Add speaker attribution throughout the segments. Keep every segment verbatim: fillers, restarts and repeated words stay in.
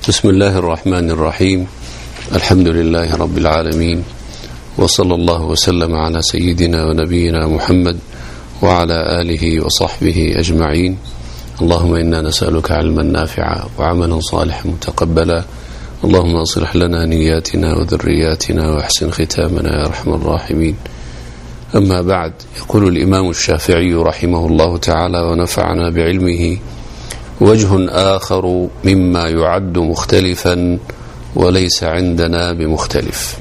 Speaker 1: بسم الله الرحمن الرحيم. الحمد لله رب العالمين، وصلى الله وسلم على سيدنا ونبينا محمد وعلى آله وصحبه أجمعين. اللهم إنا نسألك علما نافعا وعملا صالحا متقبلا. اللهم أصلح لنا نياتنا وذرياتنا وأحسن ختامنا يا أرحم الراحمين. أما بعد، يقول الإمام الشافعي رحمه الله تعالى ونفعنا بعلمه: وجه آخر مما يعد مختلفا وليس عندنا بمختلف.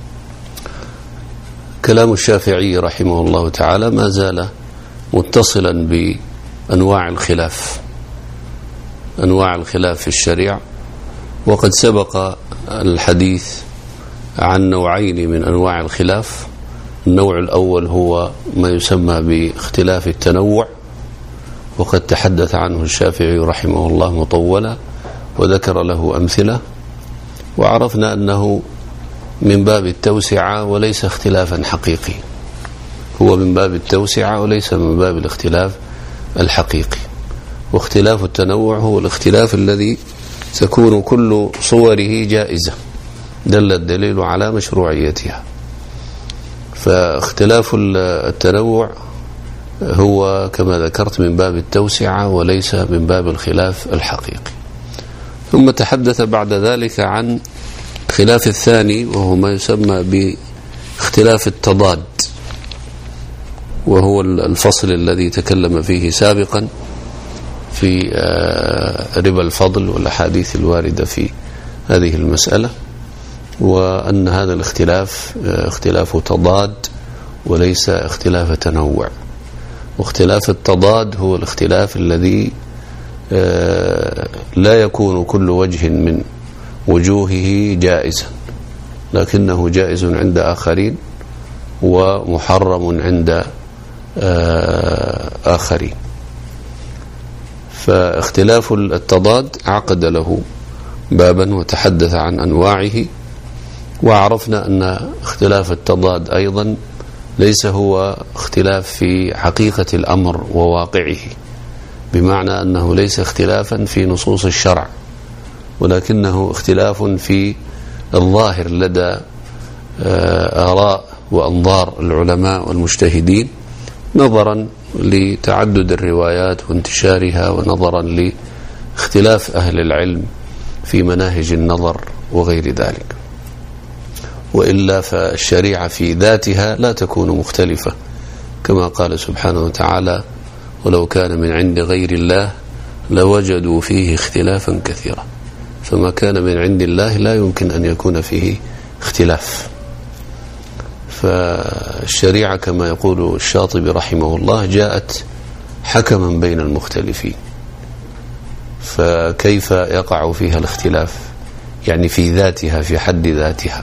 Speaker 1: كلام الشافعي رحمه الله تعالى ما زال متصلا بأنواع الخلاف أنواع الخلاف في الشريعة، وقد سبق الحديث عن نوعين من أنواع الخلاف. النوع الأول هو ما يسمى باختلاف التنوع، وقد تحدث عنه الشافعي رحمه الله مطولا وذكر له أمثلة، وعرفنا أنه من باب التوسعة وليس اختلافا حقيقي، هو من باب التوسعة وليس من باب الاختلاف الحقيقي. واختلاف التنوع هو الاختلاف الذي تكون كل صوره جائزة، دل الدليل على مشروعيتها. فاختلاف التنوع هو كما ذكرت من باب التوسعة وليس من باب الخلاف الحقيقي. ثم تحدث بعد ذلك عن الخلاف الثاني، وهو ما يسمى باختلاف التضاد، وهو الفصل الذي تكلم فيه سابقا في ربا الفضل والأحاديث الواردة في هذه المسألة، وأن هذا الاختلاف اختلاف تضاد وليس اختلاف تنوع. واختلاف التضاد هو الاختلاف الذي لا يكون كل وجه من وجوهه جائزا، لكنه جائز عند آخرين ومحرم عند آخرين. فاختلاف التضاد عقد له بابا وتحدث عن أنواعه، وعرفنا أن اختلاف التضاد أيضا ليس هو اختلاف في حقيقة الأمر وواقعه، بمعنى أنه ليس اختلافا في نصوص الشرع، ولكنه اختلاف في الظاهر لدى آراء وأنظار العلماء والمجتهدين، نظرا لتعدد الروايات وانتشارها، ونظرا لاختلاف أهل العلم في مناهج النظر وغير ذلك. وإلا فالشريعة في ذاتها لا تكون مختلفة، كما قال سبحانه وتعالى: ولو كان من عند غير الله لوجدوا فيه اختلافا كثيرا. فما كان من عند الله لا يمكن أن يكون فيه اختلاف. فالشريعة كما يقول الشاطبي رحمه الله جاءت حكما بين المختلفين، فكيف يقع فيها الاختلاف؟ يعني في ذاتها، في حد ذاتها.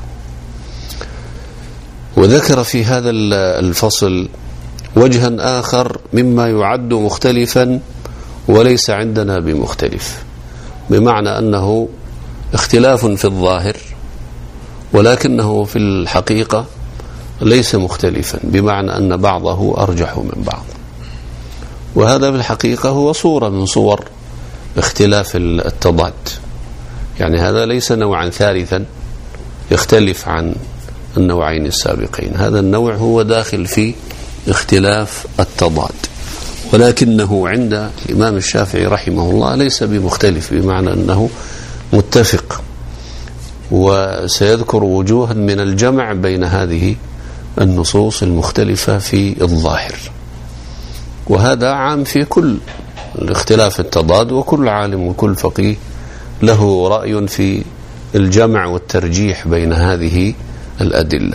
Speaker 1: وذكر في هذا الفصل وجها آخر مما يعد مختلفا وليس عندنا بمختلف، بمعنى أنه اختلاف في الظاهر ولكنه في الحقيقة ليس مختلفا، بمعنى أن بعضه أرجح من بعض. وهذا بالحقيقة هو صورة من صور اختلاف التضاد، يعني هذا ليس نوعا ثالثا يختلف عن النوعين السابقين، هذا النوع هو داخل في اختلاف التضاد، ولكنه عند الإمام الشافعي رحمه الله ليس بمختلف، بمعنى أنه متفق. وسيذكر وجوها من الجمع بين هذه النصوص المختلفة في الظاهر، وهذا عام في كل اختلاف التضاد، وكل عالم وكل فقيه له رأي في الجمع والترجيح بين هذه الأدلة.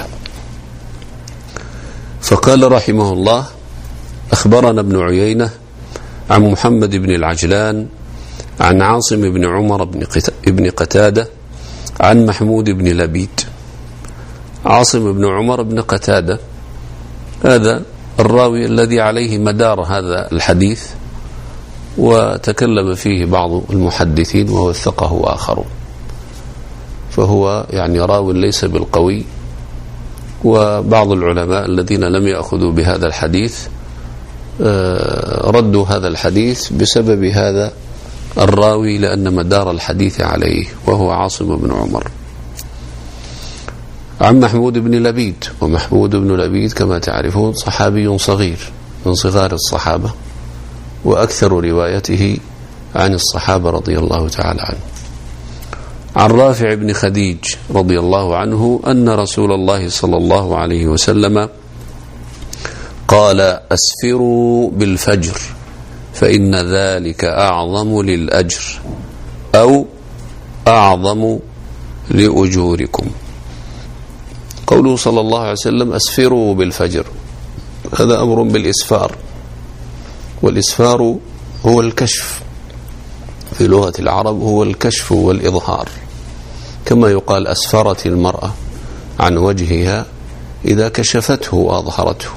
Speaker 1: فقال رحمه الله: أخبرنا ابن عيينة عن محمد بن العجلان عن عاصم بن عمر بن قتادة عن محمود بن لبيد. عاصم بن عمر بن قتادة هذا الراوي الذي عليه مدار هذا الحديث، وتكلم فيه بعض المحدثين ووثقه آخرون، فهو يعني راو ليس بالقوي. وبعض العلماء الذين لم يأخذوا بهذا الحديث ردوا هذا الحديث بسبب هذا الراوي لأن مدار الحديث عليه وهو عاصم بن عمر. عن محمود بن لبيد، ومحمود بن لبيد كما تعرفون صحابي صغير من صغار الصحابة، وأكثر روايته عن الصحابة رضي الله تعالى عنه. عن رافع بن خديج رضي الله عنه أن رسول الله صلى الله عليه وسلم قال: أسفروا بالفجر فإن ذلك أعظم للأجر أو أعظم لأجوركم. قوله صلى الله عليه وسلم أسفروا بالفجر، هذا أمر بالإسفار، والإسفار هو الكشف في لغة العرب، هو الكشف والإظهار، كما يقال أسفرت المرأة عن وجهها إذا كشفته وأظهرته.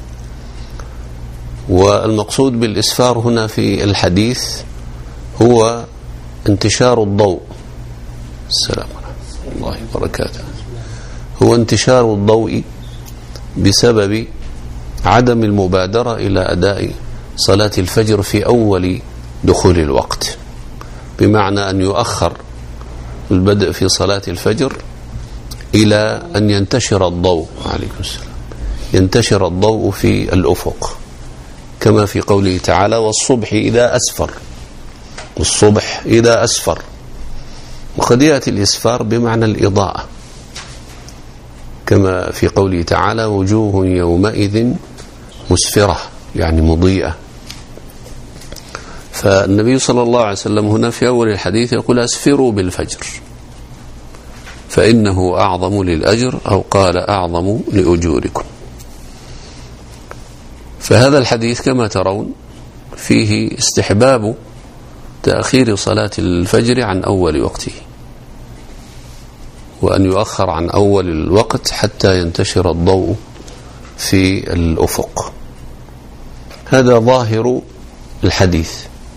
Speaker 1: والمقصود بالإسفار هنا في الحديث هو انتشار الضوء. السلام عليكم الله وبركاته. هو انتشار الضوء بسبب عدم المبادرة إلى أداء صلاة الفجر في أول دخول الوقت، بمعنى أن يؤخر البدء في صلاة الفجر إلى أن ينتشر الضوء، عليكم السلام، ينتشر الضوء في الأفق، كما في قوله تعالى: والصبح إذا أسفر، والصبح إذا أسفر. وقد يأتي الإسفار بمعنى الإضاءة، كما في قوله تعالى: وجوه يومئذ مسفرة، يعني مضيئة. فالنبي صلى الله عليه وسلم هنا في أول الحديث يقول: أسفروا بالفجر فإنه أعظم للأجر، أو قال أعظم لأجوركم. فهذا الحديث كما ترون فيه استحباب تأخير صلاة الفجر عن أول وقته، وأن يؤخر عن أول الوقت حتى ينتشر الضوء في الأفق. هذا ظاهر الحديث.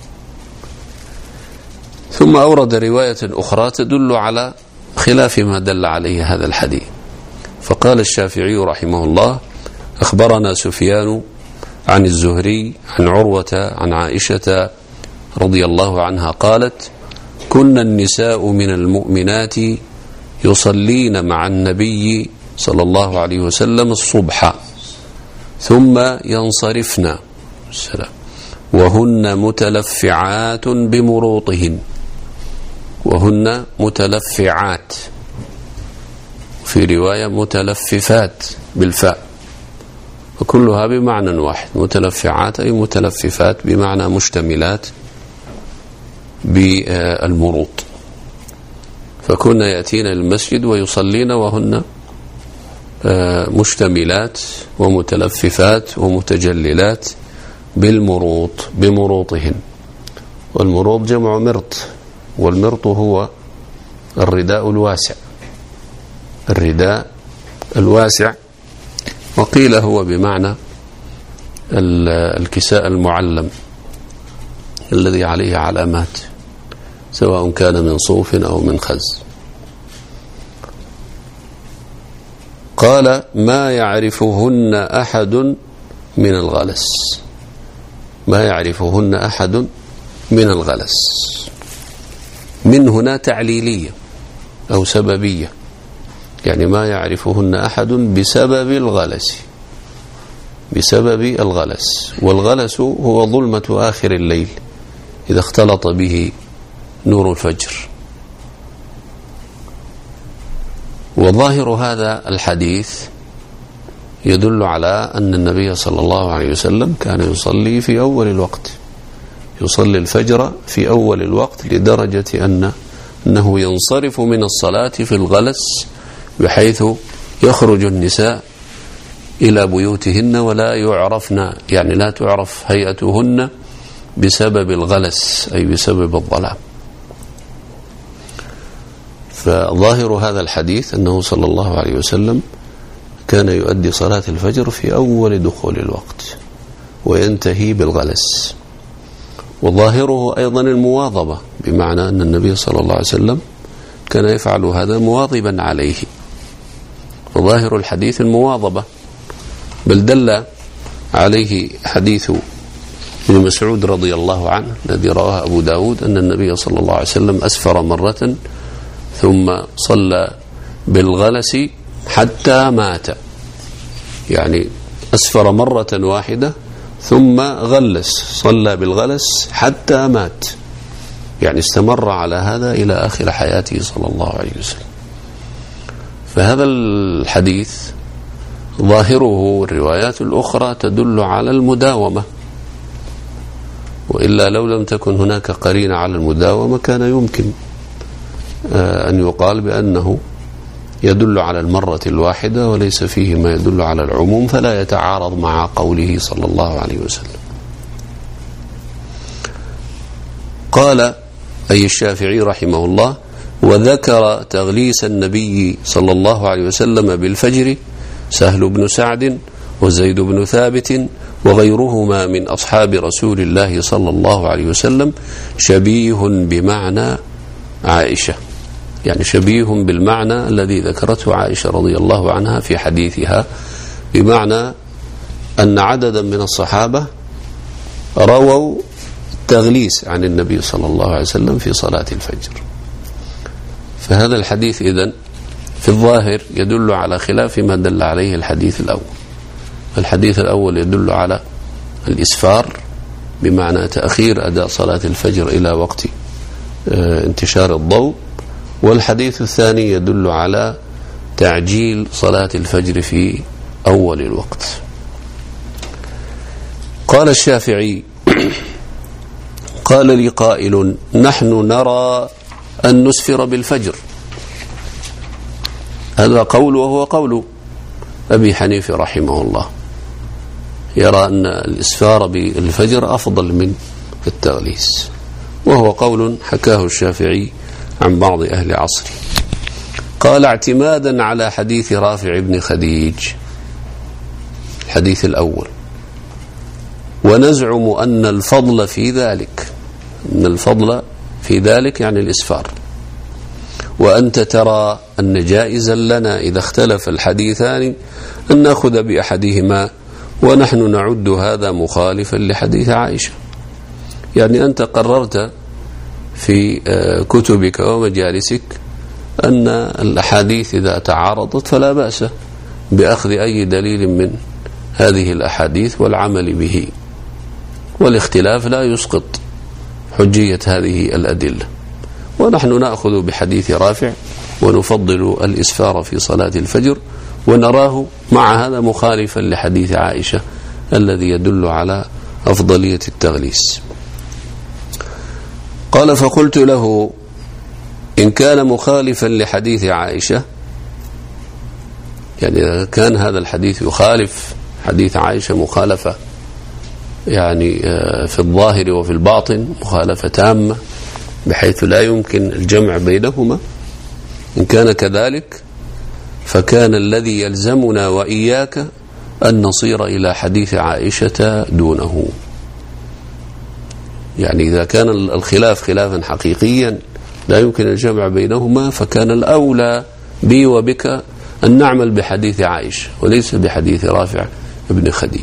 Speaker 1: ثم أورد رواية أخرى تدل على خلاف ما دل عليه هذا الحديث. فقال الشافعي رحمه الله: أخبرنا سفيان عن الزهري عن عروة عن عائشة رضي الله عنها قالت: كنا النساء من المؤمنات يصلين مع النبي صلى الله عليه وسلم الصبح ثم ينصرفن السلام وهن متلفعات بمروطهن، وهن متلفعات، في رواية متلففات بالفاء، وكلها بمعنى واحد، متلفعات أي متلففات بمعنى مشتملات بالمروط. فكنا يأتين المسجد ويصلين وهن مشتملات ومتلففات ومتجللات بالمروط، بمروطهن. والمروط جمع مرط، والمرط هو الرداء الواسع، الرداء الواسع، وقيل هو بمعنى الكساء المعلم الذي عليه علامات، سواء كان من صوف أو من خز. قال: ما يعرفهن أحد من الغلس، ما يعرفهن أحد من الغلس. من هنا تعليلية أو سببية، يعني ما يعرفهن أحد بسبب الغلس، بسبب الغلس. والغلس هو ظلمة آخر الليل إذا اختلط به نور الفجر. وظاهر هذا الحديث يدل على أن النبي صلى الله عليه وسلم كان يصلي في أول الوقت، يصلي الفجر في أول الوقت، لدرجة أن أنه ينصرف من الصلاة في الغلس، بحيث يخرج النساء إلى بيوتهن ولا يعرفن، يعني لا تعرف هيئتهن بسبب الغلس، أي بسبب الظلام. فظاهر هذا الحديث أنه صلى الله عليه وسلم كان يؤدي صلاة الفجر في أول دخول الوقت وينتهي بالغلس. وظاهره أيضا المواظبة، بمعنى أن النبي صلى الله عليه وسلم كان يفعل هذا مواظبا عليه. وظاهر الحديث المواظبة، بل دل عليه حديث ابن مسعود رضي الله عنه الذي رواه أبو داود أن النبي صلى الله عليه وسلم أسفر مرة ثم صلى بالغلس حتى مات، يعني أسفر مرة واحدة ثم غلس، صلى بالغلس حتى مات، يعني استمر على هذا إلى آخر حياته صلى الله عليه وسلم. فهذا الحديث ظاهره الروايات الأخرى تدل على المداومة، وإلا لو لم تكن هناك قرينة على المداومة كان يمكن أن يقال بأنه يدل على المرة الواحدة وليس فيه ما يدل على العموم، فلا يتعارض مع قوله صلى الله عليه وسلم. قال أي الشافعي رحمه الله: وذكر تغليس النبي صلى الله عليه وسلم بالفجر سهل بن سعد وزيد بن ثابت وغيرهما من أصحاب رسول الله صلى الله عليه وسلم شبيه بمعنى عائشة، يعني شبيه بالمعنى الذي ذكرته عائشة رضي الله عنها في حديثها، بمعنى أن عددا من الصحابة رووا التغليس عن النبي صلى الله عليه وسلم في صلاة الفجر. فهذا الحديث إذن في الظاهر يدل على خلاف ما دل عليه الحديث الأول. الحديث الأول يدل على الإسفار بمعنى تأخير أداء صلاة الفجر إلى وقت انتشار الضوء، والحديث الثاني يدل على تعجيل صلاة الفجر في أول الوقت. قال الشافعي: قال لي قائل: نحن نرى أن نسفر بالفجر. هذا قول وهو قول أبي حنيفة رحمه الله، يرى أن الإسفار بالفجر أفضل من التغليس، وهو قول حكاه الشافعي عن بعض أهل عصره. قال: اعتمادا على حديث رافع بن خديج، الحديث الأول، ونزعم أن الفضل في ذلك، أن الفضل في ذلك يعني الإسفار، وأنت ترى أن جائزا لنا إذا اختلف الحديثان أن نأخذ بأحدهما، ونحن نعد هذا مخالفا لحديث عائشة. يعني أنت قررت في كتبك ومجالسك أن الأحاديث إذا تعارضت فلا بأس بأخذ أي دليل من هذه الأحاديث والعمل به، والاختلاف لا يسقط حجية هذه الأدلة. ونحن نأخذ بحديث رافع ونفضل الإسفار في صلاة الفجر، ونراه مع هذا مخالفا لحديث عائشة الذي يدل على أفضلية التغليس. قال: فقلت له: إن كان مخالفا لحديث عائشة، يعني إذا كان هذا الحديث يخالف حديث عائشة مخالفة يعني في الظاهر وفي الباطن مخالفة تامة بحيث لا يمكن الجمع بينهما، إن كان كذلك فكان الذي يلزمنا وإياك أن نصير إلى حديث عائشة دونه. يعني إذا كان الخلاف خلافا حقيقيا لا يمكن الجمع بينهما، فكان الأولى بي وبك أن نعمل بحديث عائشة وليس بحديث رافع بن خديج.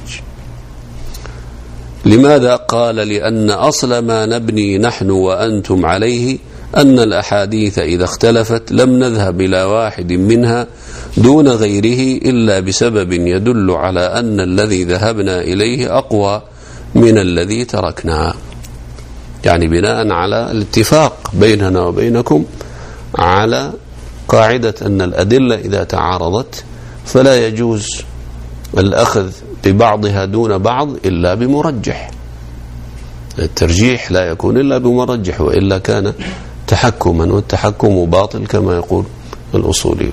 Speaker 1: لماذا؟ قال: لأن أصل ما نبني نحن وأنتم عليه أن الأحاديث إذا اختلفت لم نذهب إلى واحد منها دون غيره إلا بسبب يدل على أن الذي ذهبنا إليه أقوى من الذي تركنا. يعني بناء على الاتفاق بيننا وبينكم على قاعدة أن الأدلة إذا تعارضت فلا يجوز الأخذ ببعضها دون بعض إلا بمرجح. الترجيح لا يكون إلا بمرجح، وإلا كان تحكما، والتحكم باطل كما يقول الأصوليون.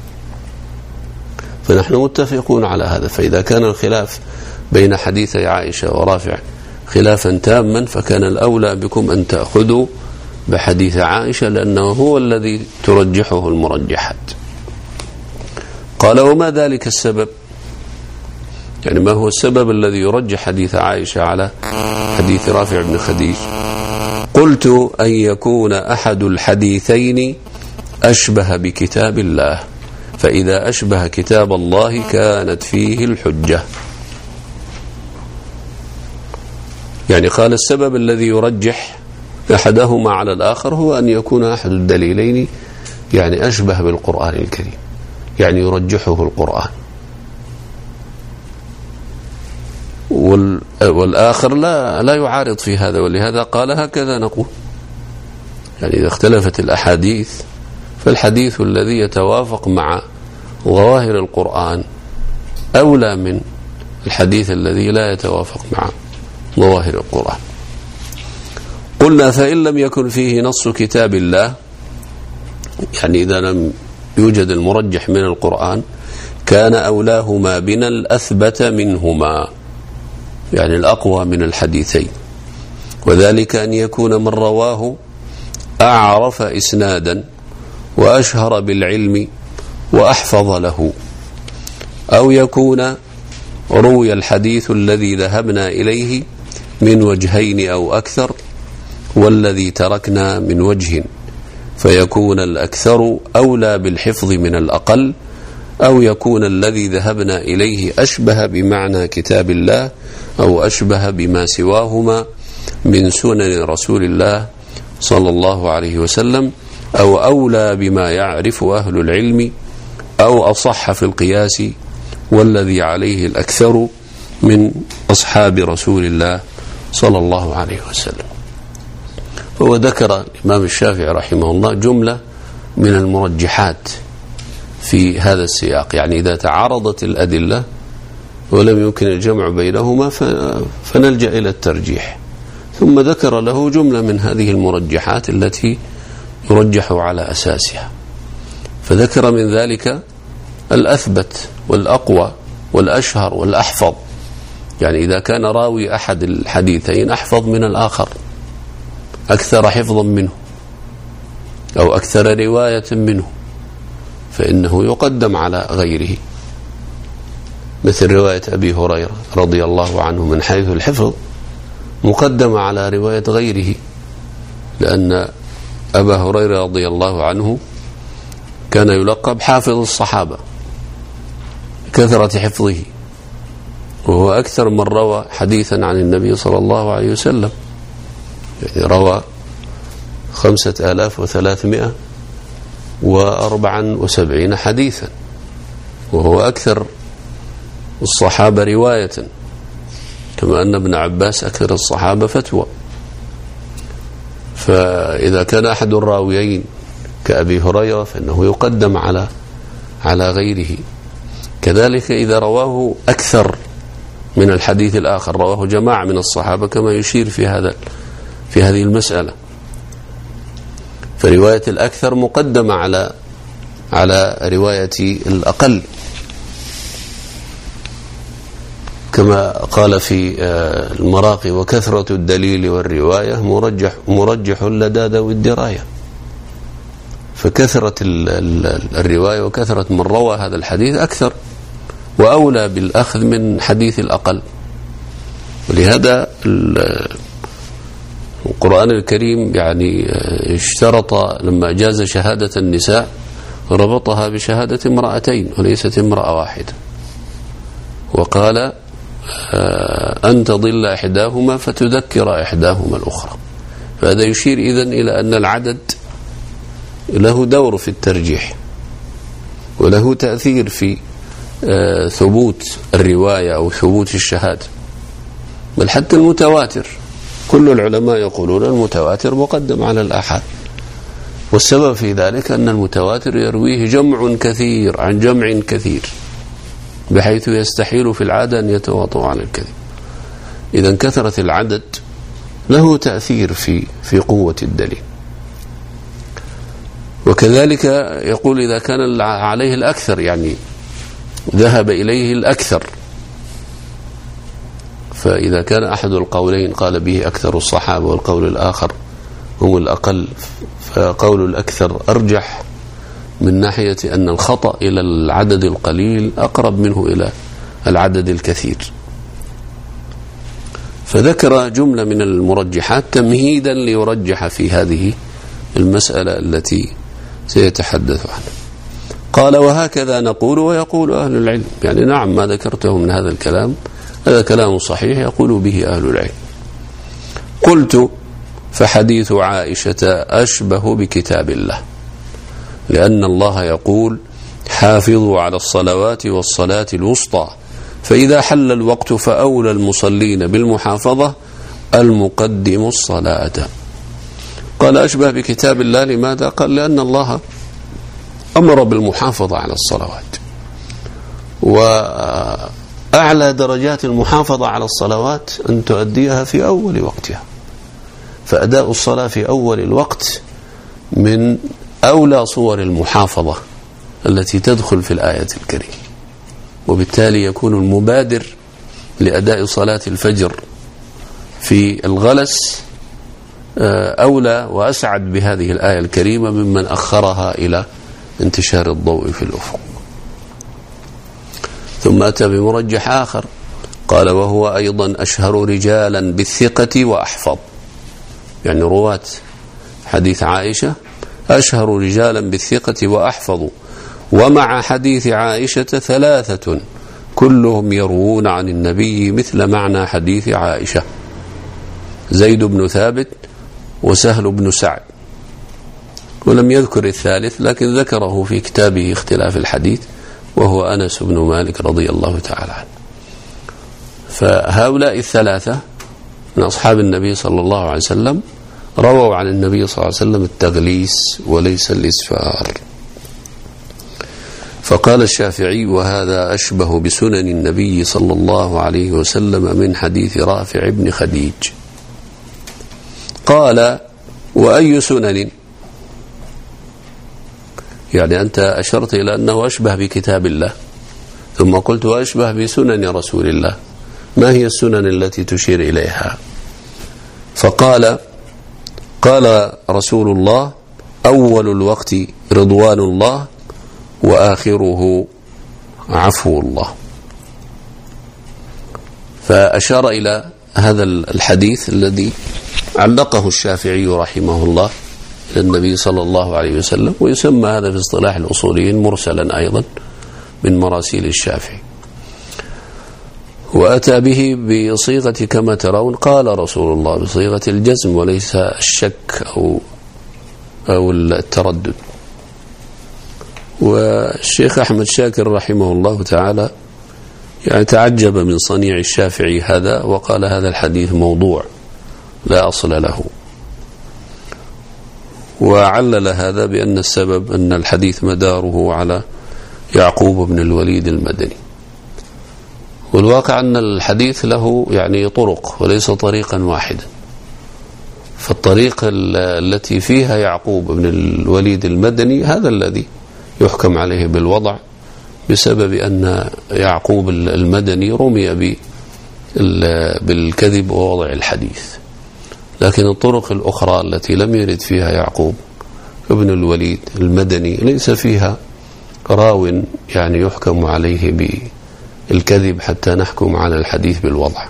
Speaker 1: فنحن متفقون على هذا. فإذا كان الخلاف بين حديثي عائشة ورافع خلافا تاما فكان الأولى بكم أن تأخذوا بحديث عائشة لأنه هو الذي ترجحه المرجحات. قال: وما ذلك السبب؟ يعني ما هو السبب الذي يرجح حديث عائشة على حديث رافع بن خديج؟ قلت: أن يكون أحد الحديثين أشبه بكتاب الله، فإذا أشبه كتاب الله كانت فيه الحجة. يعني قال السبب الذي يرجح أحدهما على الآخر هو أن يكون أحد الدليلين يعني أشبه بالقرآن الكريم، يعني يرجحه القرآن، والآخر لا لا يعارض في هذا، ولهذا قال هكذا نقول. يعني إذا اختلفت الأحاديث فالحديث الذي يتوافق مع ظواهر القرآن أولى من الحديث الذي لا يتوافق مع ظواهر القرآن. قلنا فإن لم يكن فيه نص كتاب الله، يعني إذا لم يوجد المرجح من القرآن، كان أولاهما بنا الأثبت منهما، يعني الأقوى من الحديثين، وذلك أن يكون من رواه أعرف إسنادا وأشهر بالعلم وأحفظ له، أو يكون روي الحديث الذي ذهبنا إليه من وجهين أو أكثر، والذي تركنا من وجه، فيكون الأكثر أولى بالحفظ من الأقل، أو يكون الذي ذهبنا إليه أشبه بمعنى كتاب الله أو أشبه بما سواهما من سنن رسول الله صلى الله عليه وسلم، أو أولى بما يعرف أهل العلم، أو أصح في القياس، والذي عليه الأكثر من أصحاب رسول الله صلى الله عليه وسلم. هو ذكر الإمام الشافعي رحمه الله جملة من المرجحات في هذا السياق، يعني إذا تعارضت الأدلة ولم يمكن الجمع بينهما فنلجأ إلى الترجيح، ثم ذكر له جملة من هذه المرجحات التي يرجح على أساسها، فذكر من ذلك الأثبت والأقوى والأشهر والأحفظ، يعني إذا كان راوي أحد الحديثين أحفظ من الآخر، أكثر حفظا منه أو أكثر رواية منه، فإنه يقدم على غيره، مثل رواية أبي هريرة رضي الله عنه من حيث الحفظ مقدم على رواية غيره، لأن أبا هريرة رضي الله عنه كان يلقب حافظ الصحابة كثرة حفظه، وهو أكثر من روى حديثا عن النبي صلى الله عليه وسلم، يعني روى خمسة آلاف وثلاثمائة وأربعا وسبعين حديثا، وهو أكثر الصحابة رواية، كما أن ابن عباس أكثر الصحابة فتوى. فإذا كان أحد الراويين كأبي هريرة فإنه يقدم على على غيره. كذلك إذا رواه أكثر من الحديث الآخر، رواه جماعة من الصحابة كما يشير في هذا في هذه المسألة، فرواية الأكثر مقدمة على على رواية الأقل، كما قال في المراقي: وكثرة الدليل والرواية مرجح مرجح لدى ذوي الدراية. فكثرة الرواية وكثرة من روى هذا الحديث أكثر وأولى بالأخذ من حديث الأقل. ولهذا القرآن الكريم يعني اشترط لما جاز شهادة النساء ربطها بشهادة امرأتين وليست امرأة واحدة، وقال: أن تضل إحداهما فتذكر إحداهما الأخرى. فهذا يشير إذن إلى أن العدد له دور في الترجيح وله تأثير في ثبوت الرواية أو ثبوت الشهادة، بل حتى المتواتر كل العلماء يقولون المتواتر مقدم على الآحاد، والسبب في ذلك أن المتواتر يرويه جمع كثير عن جمع كثير بحيث يستحيل في العادة أن يتواطؤوا على الكذب. إذن كثرة العدد له تأثير في في قوة الدليل. وكذلك يقول إذا كان عليه الأكثر، يعني ذهب إليه الأكثر، فإذا كان أحد القولين قال به أكثر الصحابة والقول الآخر هم الأقل، فقول الأكثر أرجح من ناحية أن الخطأ إلى العدد القليل أقرب منه إلى العدد الكثير. فذكر جملة من المرجحات تمهيدا ليرجح في هذه المسألة التي سيتحدث عنها. قال: وهكذا نقول ويقول أهل العلم. يعني نعم، ما ذكرته من هذا الكلام هذا كلام صحيح يقول به أهل العلم. قلت فحديث عائشة أشبه بكتاب الله، لأن الله يقول حافظوا على الصلوات والصلاة الوسطى، فإذا حل الوقت فأولى المصلين بالمحافظة المقدم الصلاة. قال أشبه بكتاب الله، لماذا؟ قال لأن الله أمر بالمحافظة على الصلوات، وأعلى درجات المحافظة على الصلوات أن تؤديها في أول وقتها، فأداء الصلاة في أول الوقت من أولى صور المحافظة التي تدخل في الآية الكريمة، وبالتالي يكون المبادر لأداء صلاة الفجر في الغلس أولى وأسعد بهذه الآية الكريمة ممن أخرها إلى انتشار الضوء في الأفق. ثم أتى بمرجح آخر، قال وهو أيضا أشهر رجالا بالثقة وأحفظ، يعني رواة حديث عائشة أشهر رجالا بالثقة وأحفظ، ومع حديث عائشة ثلاثة كلهم يروون عن النبي مثل معنى حديث عائشة: زيد بن ثابت وسهل بن سعد، ولم يذكر الثالث لكن ذكره في كتابه اختلاف الحديث، وهو أنس بن مالك رضي الله تعالى عنه. فهؤلاء الثلاثة من أصحاب النبي صلى الله عليه وسلم رووا عن النبي صلى الله عليه وسلم التغليس وليس الإسفار. فقال الشافعي وهذا أشبه بسنن النبي صلى الله عليه وسلم من حديث رافع بن خديج. قال وأي سنن؟ يعني أنت أشرت إلى أنه أشبه بكتاب الله، ثم قلت وأشبه بسنن رسول الله، ما هي السنن التي تشير إليها؟ فقال قال رسول الله أول الوقت رضوان الله وآخره عفو الله. فأشار إلى هذا الحديث الذي علقه الشافعي رحمه الله إلى النبي صلى الله عليه وسلم، ويسمى هذا في اصطلاح الأصوليين مرسلا أيضا من مراسيل الشافعي، وأتى به بصيغة كما ترون قال رسول الله بصيغة الجزم وليس الشك أو أو التردد. والشيخ أحمد شاكر رحمه الله تعالى يعني تعجب من صنيع الشافعي هذا، وقال هذا الحديث موضوع لا أصل له، وعلل هذا بأن السبب أن الحديث مداره على يعقوب بن الوليد المدني، والواقع أن الحديث له يعني طرق وليس طريقا واحدا. فالطريق التي فيها يعقوب بن الوليد المدني هذا الذي يحكم عليه بالوضع، بسبب أن يعقوب المدني رمي بالكذب ووضع الحديث. لكن الطرق الأخرى التي لم يرد فيها يعقوب ابن الوليد المدني ليس فيها راو يعني يحكم عليه بالكذب حتى نحكم على الحديث بالوضع.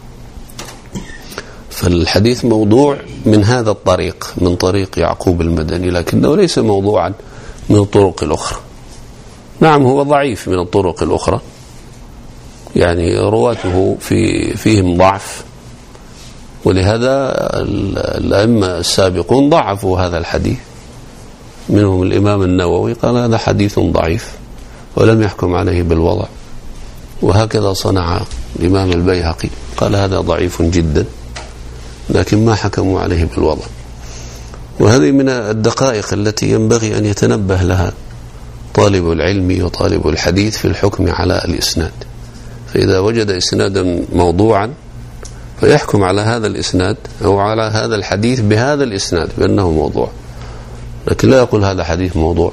Speaker 1: فالحديث موضوع من هذا الطريق، من طريق يعقوب المدني، لكنه ليس موضوعا من الطرق الأخرى. نعم هو ضعيف من الطرق الأخرى، يعني رواته في فيهم ضعف، ولهذا الأئمة السابقون ضعفوا هذا الحديث، منهم الإمام النووي قال هذا حديث ضعيف ولم يحكم عليه بالوضع، وهكذا صنع الإمام البيهقي قال هذا ضعيف جدا لكن ما حكموا عليه بالوضع. وهذه من الدقائق التي ينبغي أن يتنبه لها طالب العلم وطالب الحديث في الحكم على الإسناد. فإذا وجد إسنادا موضوعا فيحكم على هذا الإسناد أو على هذا الحديث بهذا الإسناد بأنه موضوع، لكن لا يقول هذا حديث موضوع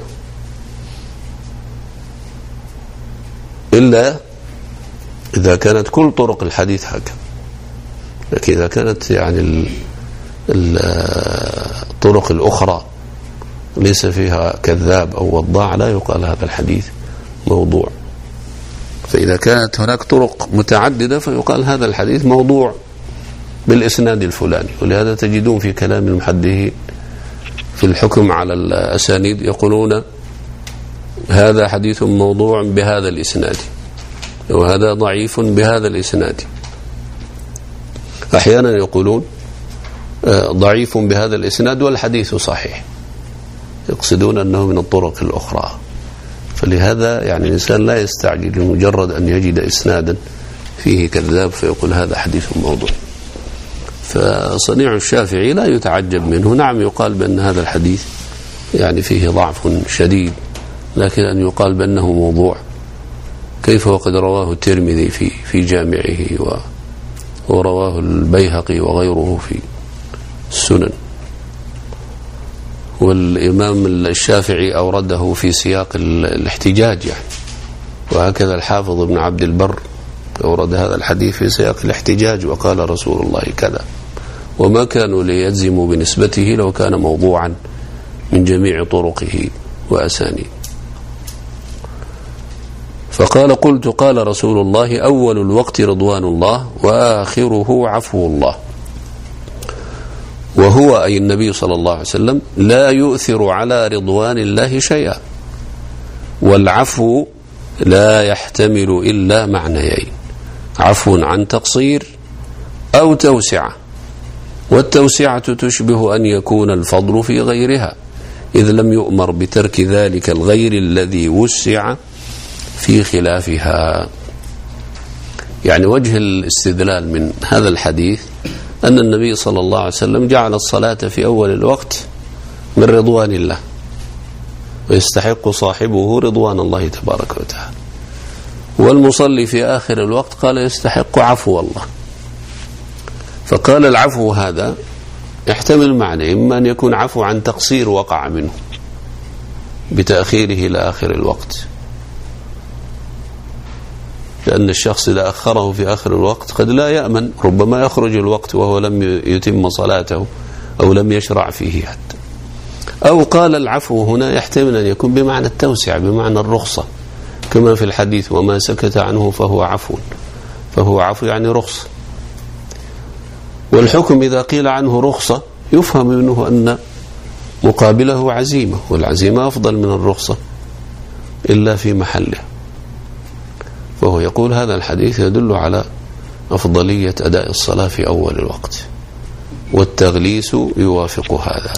Speaker 1: إلا إذا كانت كل طرق الحديث هكذا. لكن إذا كانت يعني الطرق الأخرى ليس فيها كذاب أو وضاع لا يقال هذا الحديث موضوع. فإذا كانت هناك طرق متعددة فيقال هذا الحديث موضوع بالإسناد الفلاني. ولهذا تجدون في كلام المحدثين في الحكم على الأسانيد يقولون هذا حديث موضوع بهذا الإسناد، وهذا ضعيف بهذا الإسناد. أحيانا يقولون ضعيف بهذا الإسناد والحديث صحيح، يقصدون أنه من الطرق الأخرى. فلهذا يعني الإنسان لا يستعجل بمجرد أن يجد إسنادا فيه كذاب فيقول هذا حديث موضوع. فصنيع الشافعي لا يتعجب منه. نعم يقال بأن هذا الحديث يعني فيه ضعف شديد، لكن أن يقال بأنه موضوع كيف وقد رواه الترمذي في في جامعه ورواه البيهقي وغيره في السنن، والإمام الشافعي أورده في سياق الاحتجاج يعني، وهكذا الحافظ ابن عبد البر أورد هذا الحديث في سياق الاحتجاج وقال رسول الله كذا، وما كانوا ليجزموا بنسبته لو كان موضوعا من جميع طرقه وأسانيد. فقال قلت قال رسول الله أول الوقت رضوان الله وآخره عفو الله، وهو أي النبي صلى الله عليه وسلم لا يؤثر على رضوان الله شيئا، والعفو لا يحتمل إلا معنيين: عفو عن تقصير أو توسعة، والتوسعة تشبه أن يكون الفضل في غيرها إذ لم يؤمر بترك ذلك الغير الذي وسع في خلافها. يعني وجه الاستدلال من هذا الحديث أن النبي صلى الله عليه وسلم جعل الصلاة في أول الوقت من رضوان الله، ويستحق صاحبه رضوان الله تبارك وتعالى، والمصلي في آخر الوقت قال يستحق عفو الله. فقال العفو هذا يحتمل معنى: إما أن يكون عفو عن تقصير وقع منه بتأخيره إلى آخر الوقت، لأن الشخص إذا أخره في آخر الوقت قد لا يأمن، ربما يخرج الوقت وهو لم يتم صلاته أو لم يشرع فيه حتى. أو قال العفو هنا يحتمل أن يكون بمعنى التوسع، بمعنى الرخصة، كما في الحديث: وما سكت عنه فهو عفو، فهو عفو يعني رخصة. والحكم إذا قيل عنه رخصة يفهم منه أن مقابله عزيمة، والعزيمة أفضل من الرخصة إلا في محله. فهو يقول هذا الحديث يدل على أفضلية أداء الصلاة في أول الوقت، والتغليس يوافق هذا.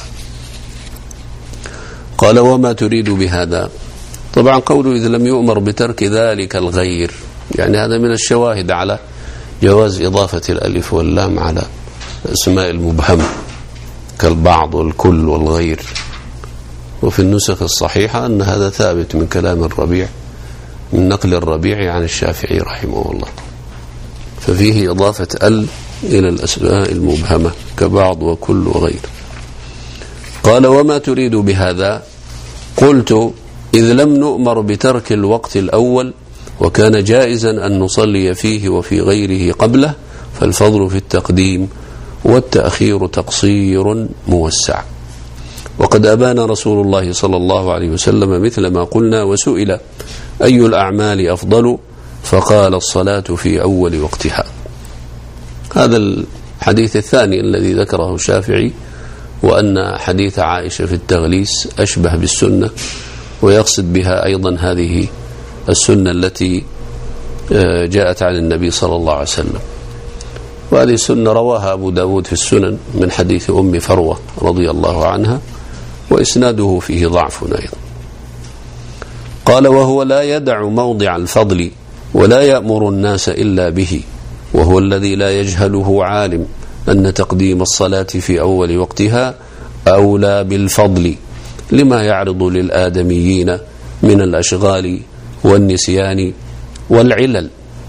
Speaker 1: قال: وما تريد بهذا؟ طبعا قوله إذ لم يؤمر بترك ذلك الغير، يعني هذا من الشواهد على جواز إضافة الألف واللام على الأسماء المبهمة كالبعض والكل والغير. وفي النسخ الصحيحة أن هذا ثابت من كلام الربيع، من نقل الربيع عن الشافعي رحمه الله، ففيه إضافة ال إلى الأسماء المبهمة كبعض وكل وغير. قال: وما تريد بهذا؟ قلت: إذ لم نؤمر بترك الوقت الأول وكان جائزا أن نصلي فيه وفي غيره قبله، فالفضل في التقديم والتأخير تقصير موسع. وقد أبان رسول الله صلى الله عليه وسلم مثل ما قلنا، وسئل: أي الأعمال أفضل؟ فقال: الصلاة في أول وقتها. هذا الحديث الثاني الذي ذكره الشافعي، وأن حديث عائشة في التغليس أشبه بالسنة، ويقصد بها أيضا هذه السنة التي جاءت عن النبي صلى الله عليه وسلم. وهذه السنة رواها أبو داود في السنن من حديث أم فروة رضي الله عنها، وإسناده فيه ضعف أيضا. قال: وهو لا يدع موضع الفضل ولا يأمر الناس إلا به، وهو الذي لا يجهله عالم أن تقديم الصلاة في أول وقتها أولى بالفضل لما يعرض للآدميين من الأشغال والنسيان والعلل.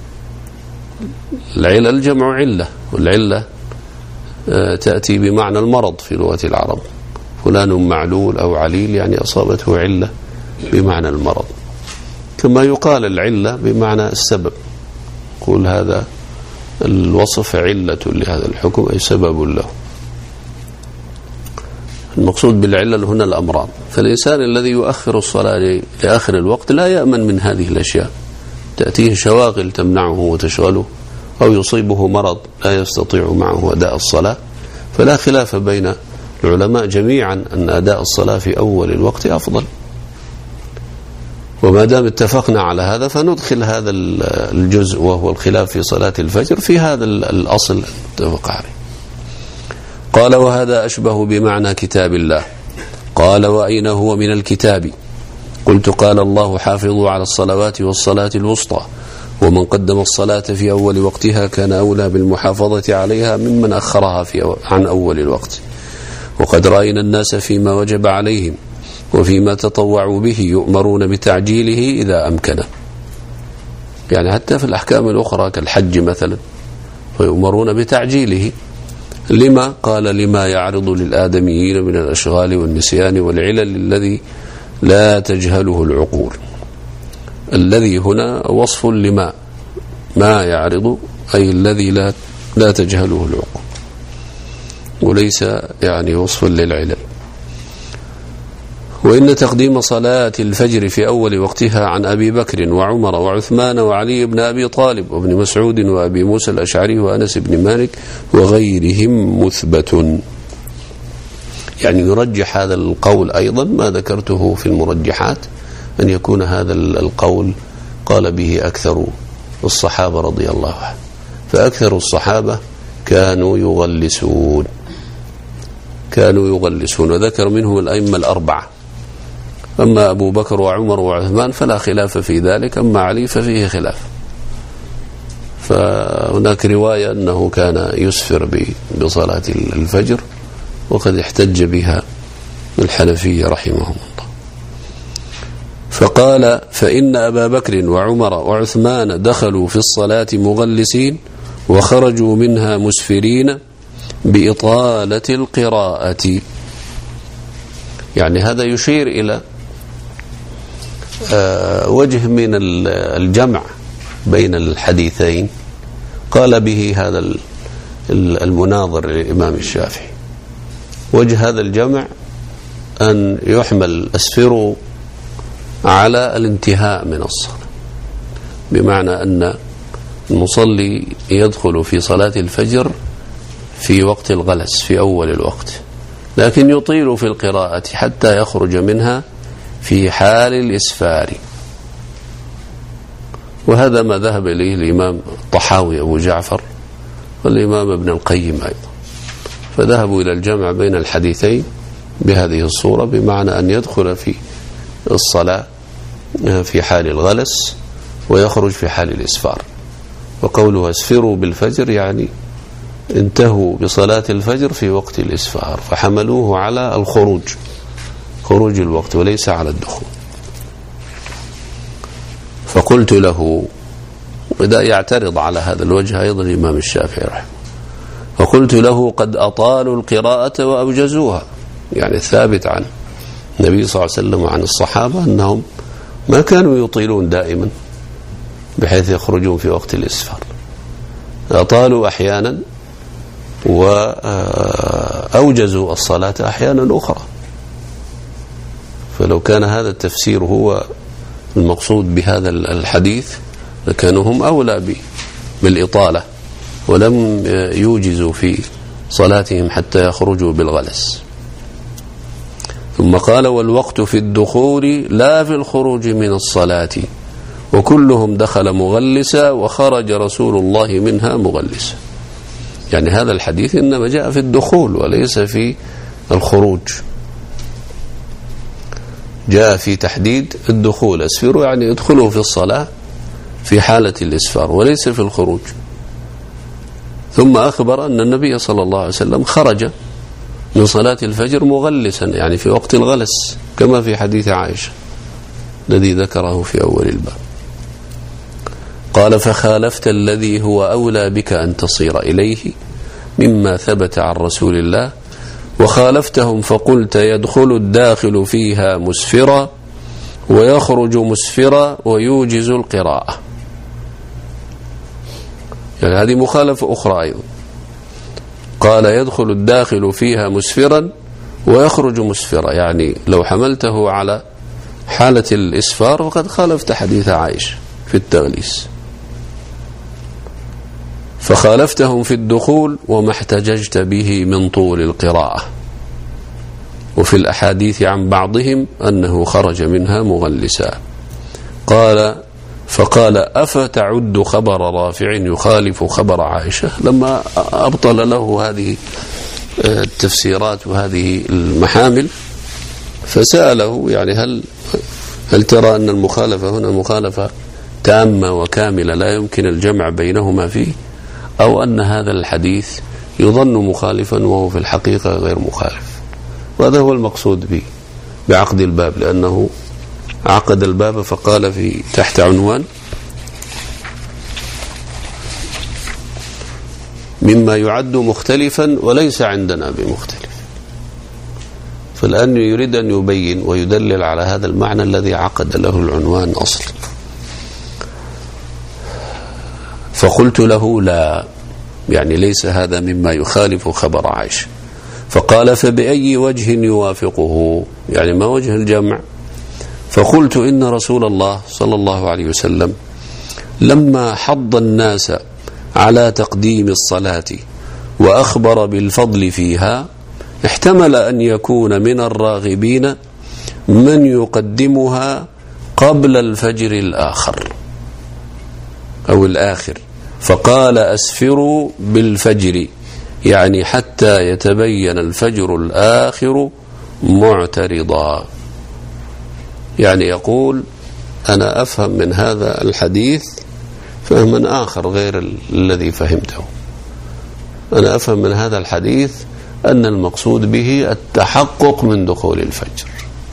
Speaker 1: العلل جمع علة، والعلة تأتي بمعنى المرض في لغة العرب، فلان معلول أو عليل يعني أصابته علة بمعنى المرض، كما يقال العلة بمعنى السبب، يقول هذا الوصف علة لهذا الحكم أي سبب له. المقصود بالعلة هنا الأمراض. فالإنسان الذي يؤخر الصلاة لآخر الوقت لا يأمن من هذه الأشياء، تأتيه شواغل تمنعه وتشغله، أو يصيبه مرض لا يستطيع معه أداء الصلاة. فلا خلاف بين العلماء جميعا أن أداء الصلاة في أول الوقت أفضل. وما دام اتفقنا على هذا فندخل هذا الجزء وهو الخلاف في صلاة الفجر في هذا الأصل اتفق عليه. قال وهذا أشبه بمعنى كتاب الله. قال وأين هو من الكتاب؟ قلت قال الله حافظوا على الصلوات والصلاة الوسطى، ومن قدم الصلاة في أول وقتها كان أولى بالمحافظة عليها ممن أخرها في عن أول الوقت. وقد رأينا الناس فيما وجب عليهم وفيما تطوعوا به يؤمرون بتعجيله إذا أمكن، يعني حتى في الأحكام الأخرى كالحج مثلا فيؤمرون بتعجيله. لما؟ قال لما يعرض للآدميين من الأشغال والنسيان والعلل الذي لا تجهله العقول. الذي هنا وصف لما ما يعرض، أي الذي لا لا تجهله العقول، وليس يعني وصف للعلل. وإن تقديم صلاة الفجر في أول وقتها عن أبي بكر وعمر وعثمان وعلي بن أبي طالب وابن مسعود وأبي موسى الأشعري وأنس بن مالك وغيرهم مثبت. يعني يرجح هذا القول أيضا ما ذكرته في المرجحات، أن يكون هذا القول قال به أكثر الصحابة رضي الله عنهم، فأكثر الصحابة كانوا يغلسون كانوا يغلسون وذكر منهم الأئمة الأربعة. أما أبو بكر وعمر وعثمان فلا خلاف في ذلك، أما علي ففيه خلاف. فهناك رواية أنه كان يسفر بصلاة الفجر، وقد احتج بها الحنفية رحمهم الله. فقال فإن أبا بكر وعمر وعثمان دخلوا في الصلاة مغلسين وخرجوا منها مسفرين بإطالة القراءة. يعني هذا يشير إلى وجه من الجمع بين الحديثين قال به هذا المناظر للإمام الشافعي. وجه هذا الجمع أن يحمل أسفروا على الانتهاء من الصلاة، بمعنى أن المصلي يدخل في صلاة الفجر في وقت الغلس في أول الوقت، لكن يطيل في القراءة حتى يخرج منها في حال الإسفار. وهذا ما ذهب إليه الإمام الطحاوي أبو جعفر والإمام ابن القيم أيضا، فذهبوا إلى الجمع بين الحديثين بهذه الصورة، بمعنى أن يدخل في الصلاة في حال الغلس ويخرج في حال الإسفار. وقوله اسفروا بالفجر يعني انتهوا بصلاة الفجر في وقت الإسفار، فحملوه على الخروج خروج الوقت وليس على الدخول. فقلت له، وده يعترض على هذا الوجه أيضا الإمام الشافعي رحمه، فقلت له قد أطالوا القراءة وأوجزوها. يعني الثابت عن النبي صلى الله عليه وسلم وعن الصحابة أنهم ما كانوا يطيلون دائما بحيث يخرجون في وقت الإسفار، أطالوا أحيانا وأوجزوا الصلاة أحيانا أخرى. فلو كان هذا التفسير هو المقصود بهذا الحديث لكانوا هم أولى بالإطالة ولم يوجزوا في صلاتهم حتى يخرجوا بالغلس. ثم قال والوقت في الدخول لا في الخروج من الصلاة، وكلهم دخل مغلسا وخرج رسول الله منها مغلسا. يعني هذا الحديث إنما جاء في الدخول وليس في الخروج، جاء في تحديد الدخول. اسفروا يعني ادخلوا في الصلاة في حالة الإسفار وليس في الخروج. ثم أخبر أن النبي صلى الله عليه وسلم خرج من صلاة الفجر مغلسا، يعني في وقت الغلس، كما في حديث عائشة الذي ذكره في أول الباب. قال فخالفت الذي هو أولى بك أن تصير إليه مما ثبت عن رسول الله، وخالفتهم فقلت يدخل الداخل فيها مسفرا ويخرج مسفرا ويوجز القراءة. يعني هذه مخالفة أخرى أيضا. قال يدخل الداخل فيها مسفرا ويخرج مسفرا، يعني لو حملته على حالة الإسفار فقد خالفت حديث عائشة في التغليس. فخالفتهم في الدخول وما احتججت به من طول القراءة، وفي الأحاديث عن بعضهم أنه خرج منها مغلسا. قال فقال أفتعد خبر رافع يخالف خبر عائشة، لما أبطل له هذه التفسيرات وهذه المحامل، فسأله يعني هل هل ترى أن المخالفة هنا مخالفة تامة وكاملة لا يمكن الجمع بينهما فيه، أو أن هذا الحديث يظن مخالفا وهو في الحقيقة غير مخالف. وهذا هو المقصود به بعقد الباب، لأنه عقد الباب فقال في تحت عنوان مما يعد مختلفا وليس عندنا بمختلف. فالآن يريد أن يبين ويدلل على هذا المعنى الذي عقد له العنوان أصلا. فقلت له لا، يعني ليس هذا مما يخالف خبر عائشة. فقال فبأي وجه يوافقه، يعني ما وجه الجمع؟ فقلت إن رسول الله صلى الله عليه وسلم لما حض الناس على تقديم الصلاة وأخبر بالفضل فيها احتمل أن يكون من الراغبين من يقدمها قبل الفجر الآخر أو الآخر، فقال أسفروا بالفجر، يعني حتى يتبين الفجر الآخر معترضا. يعني يقول أنا أفهم من هذا الحديث فهما آخر غير الذي فهمته. أنا أفهم من هذا الحديث أن المقصود به التحقق من دخول الفجر،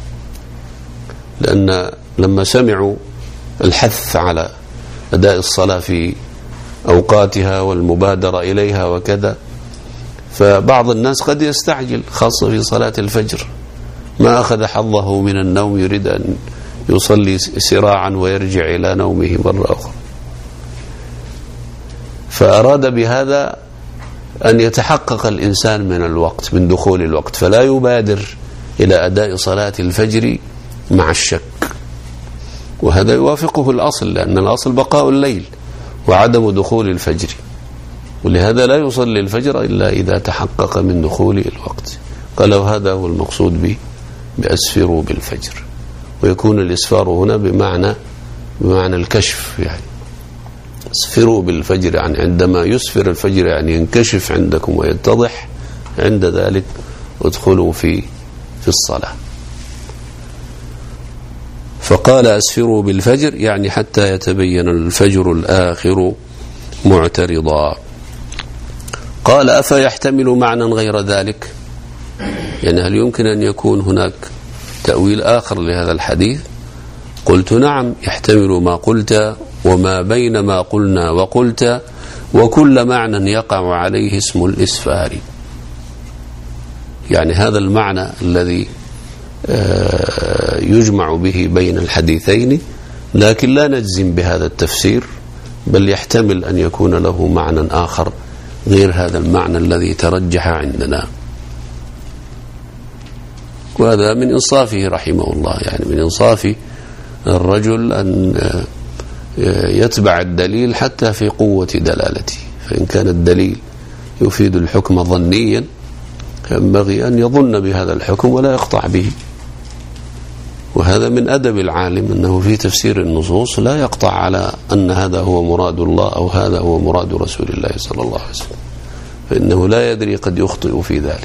Speaker 1: لأن لما سمعوا الحث على أداء الصلاة في أوقاتها والمبادرة إليها وكذا، فبعض الناس قد يستعجل خاصة في صلاة الفجر، ما أخذ حظه من النوم يريد أن يصلي سراعا ويرجع إلى نومه مرة أخرى. فأراد بهذا أن يتحقق الإنسان من الوقت، من دخول الوقت، فلا يبادر إلى أداء صلاة الفجر مع الشك. وهذا يوافقه الأصل، لأن الأصل بقاء الليل وعدم دخول الفجر، ولهذا لا يصلي الفجر إلا إذا تحقق من دخول الوقت. قالوا هذا هو المقصود به بأسفروا بالفجر، ويكون الإسفار هنا بمعنى بمعنى الكشف، يعني اسفروا بالفجر، يعني عندما يسفر الفجر يعني ينكشف عندكم ويتضح، عند ذلك ادخلوا في في الصلاة. فقال أسفروا بالفجر يعني حتى يتبين الفجر الآخر معترضا. قال أفيحتمل معنى غير ذلك؟ يعني هل يمكن أن يكون هناك تأويل آخر لهذا الحديث؟ قلت نعم، يحتمل ما قلت وما بين ما قلنا وقلت، وكل معنى يقع عليه اسم الإسفار. يعني هذا المعنى الذي يجمع به بين الحديثين، لكن لا نجزم بهذا التفسير، بل يحتمل أن يكون له معنى آخر غير هذا المعنى الذي ترجح عندنا. وهذا من إنصافه رحمه الله، يعني من إنصاف الرجل أن يتبع الدليل حتى في قوة دلالته. فإن كان الدليل يفيد الحكم ظنيا ينبغي أن يظن بهذا الحكم ولا يقطع به. وهذا من أدب العالم أنه في تفسير النصوص لا يقطع على أن هذا هو مراد الله أو هذا هو مراد رسول الله صلى الله عليه وسلم، فإنه لا يدري قد يخطئ في ذلك.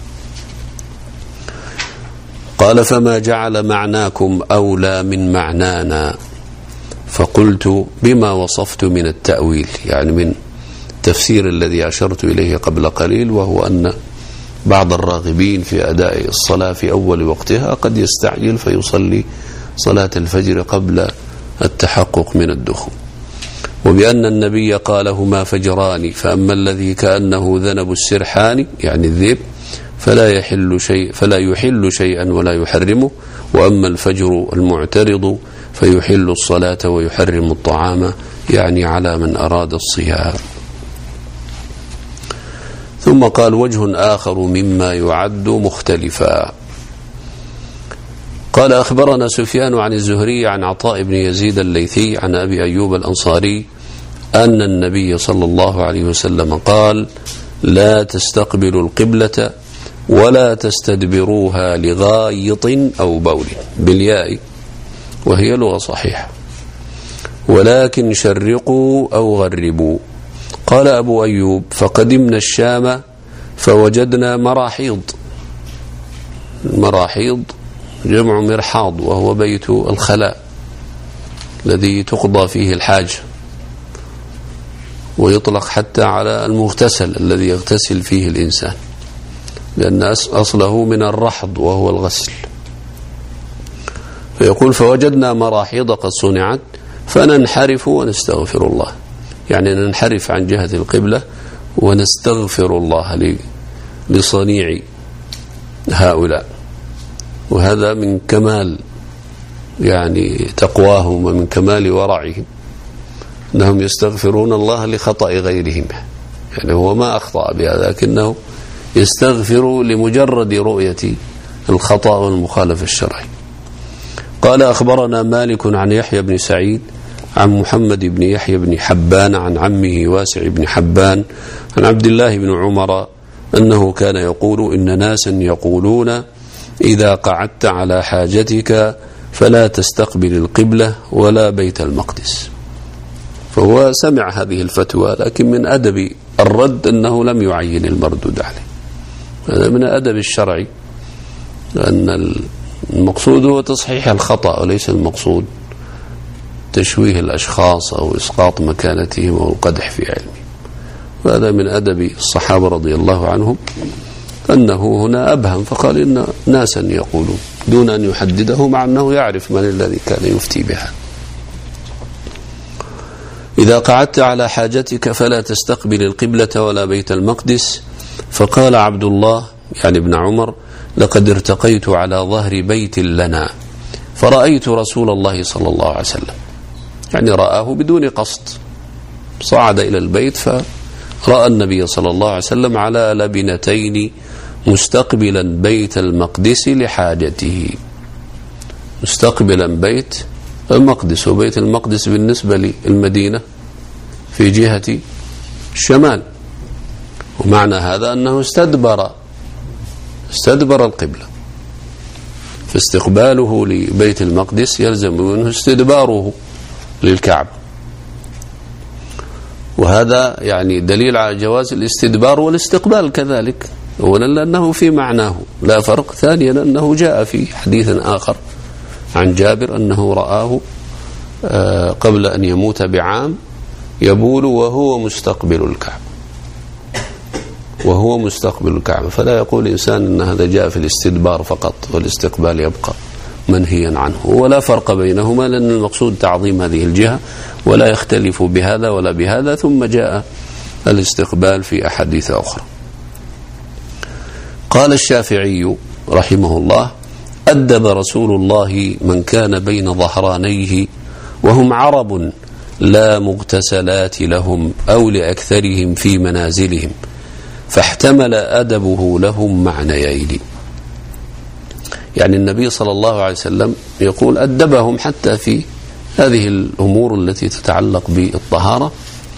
Speaker 1: قال فما جعل معناكم أولى من معنانا؟ فقلت بما وصفت من التأويل، يعني من التفسير الذي أشرت إليه قبل قليل، وهو أن بعض الراغبين في أداء الصلاة في أول وقتها قد يستعجل فيصلي صلاة الفجر قبل التحقق من الدخول، وبأن النبي قال هما فجران، فأما الذي كأنه ذنب السرحان يعني الذئب فلا يحل شيء فلا يحل شيئا ولا يحرمه، وأما الفجر المعترض فيحل الصلاة ويحرم الطعام، يعني على من أراد الصيام. ثم قال وجه آخر مما يعد مختلفا. قال أخبرنا سفيان عن الزهري عن عطاء بن يزيد الليثي عن أبي أيوب الأنصاري أن النبي صلى الله عليه وسلم قال لا تستقبلوا القبلة ولا تستدبروها لغايط أو بول بالياء، وهي لغة صحيحة، ولكن شرقوا أو غربوا. قال أبو أيوب فقدمنا الشام فوجدنا مراحيض. المراحيض جمع مرحاض، وهو بيت الخلاء الذي تقضى فيه الحاجة، ويطلق حتى على المغتسل الذي يغتسل فيه الإنسان، لأن أصله من الرحض وهو الغسل. فيقول فوجدنا مراحيض قد صنعت فننحرف ونستغفر الله، يعني ننحرف عن جهة القبلة ونستغفر الله لصنيع هؤلاء. وهذا من كمال يعني تقواهم ومن كمال ورعهم، أنهم يستغفرون الله لخطأ غيرهم. يعني هو ما أخطأ بهذا، لكنه يستغفر لمجرد رؤية الخطأ والمخالفة الشرعي. قال أخبرنا مالك عن يحيى بن سعيد عن محمد بن يحيى بن حبان عن عمه واسع بن حبان عن عبد الله بن عمر أنه كان يقول إن ناسا يقولون إذا قعدت على حاجتك فلا تستقبل القبلة ولا بيت المقدس. فهو سمع هذه الفتوى، لكن من أدب الرد أنه لم يعين المردود عليه. هذا من الأدب الشرعي، لأن المقصود هو تصحيح الخطأ وليس المقصود تشويه الأشخاص أو إسقاط مكانتهم أو القدح في علمهم. وهذا من أدب الصحابة رضي الله عنهم، أنه هنا أبهم فقال إن ناسا يقولون دون أن يحدده، مع أنه يعرف من الذي كان يفتي بها. إذا قعدت على حاجتك فلا تستقبل القبلة ولا بيت المقدس. فقال عبد الله يعني ابن عمر لقد ارتقيت على ظهر بيت لنا فرأيت رسول الله صلى الله عليه وسلم، يعني رآه بدون قصد، صعد إلى البيت فرأى النبي صلى الله عليه وسلم على لبنتين مستقبلا بيت المقدس لحاجته. مستقبلا بيت المقدس، وبيت المقدس بالنسبة للمدينة في جهة الشمال، ومعنى هذا أنه استدبر استدبر القبلة، فاستقباله لبيت المقدس يلزم منه استدباره للكعبة. وهذا يعني دليل على جواز الاستدبار والاستقبال كذلك، أولا لأنه في معناه لا فرق، ثانيا أنه جاء في حديث آخر عن جابر أنه رآه قبل أن يموت بعام يبول وهو مستقبل الكعبة، وهو مستقبل الكعبة. فلا يقول إنسان أن هذا جاء في الاستدبار فقط والاستقبال يبقى منهيا عنه، ولا فرق بينهما، لأن المقصود تعظيم هذه الجهة ولا يختلف بهذا ولا بهذا. ثم جاء الاستقبال في أحاديث أخرى. قال الشافعي رحمه الله أدب رسول الله من كان بين ظهرانيه وهم عرب لا مغتسلات لهم أو لأكثرهم في منازلهم، فاحتمل أدبه لهم معنيين. يعني النبي صلى الله عليه وسلم يقول أدبهم حتى في هذه الأمور التي تتعلق بالطهارة،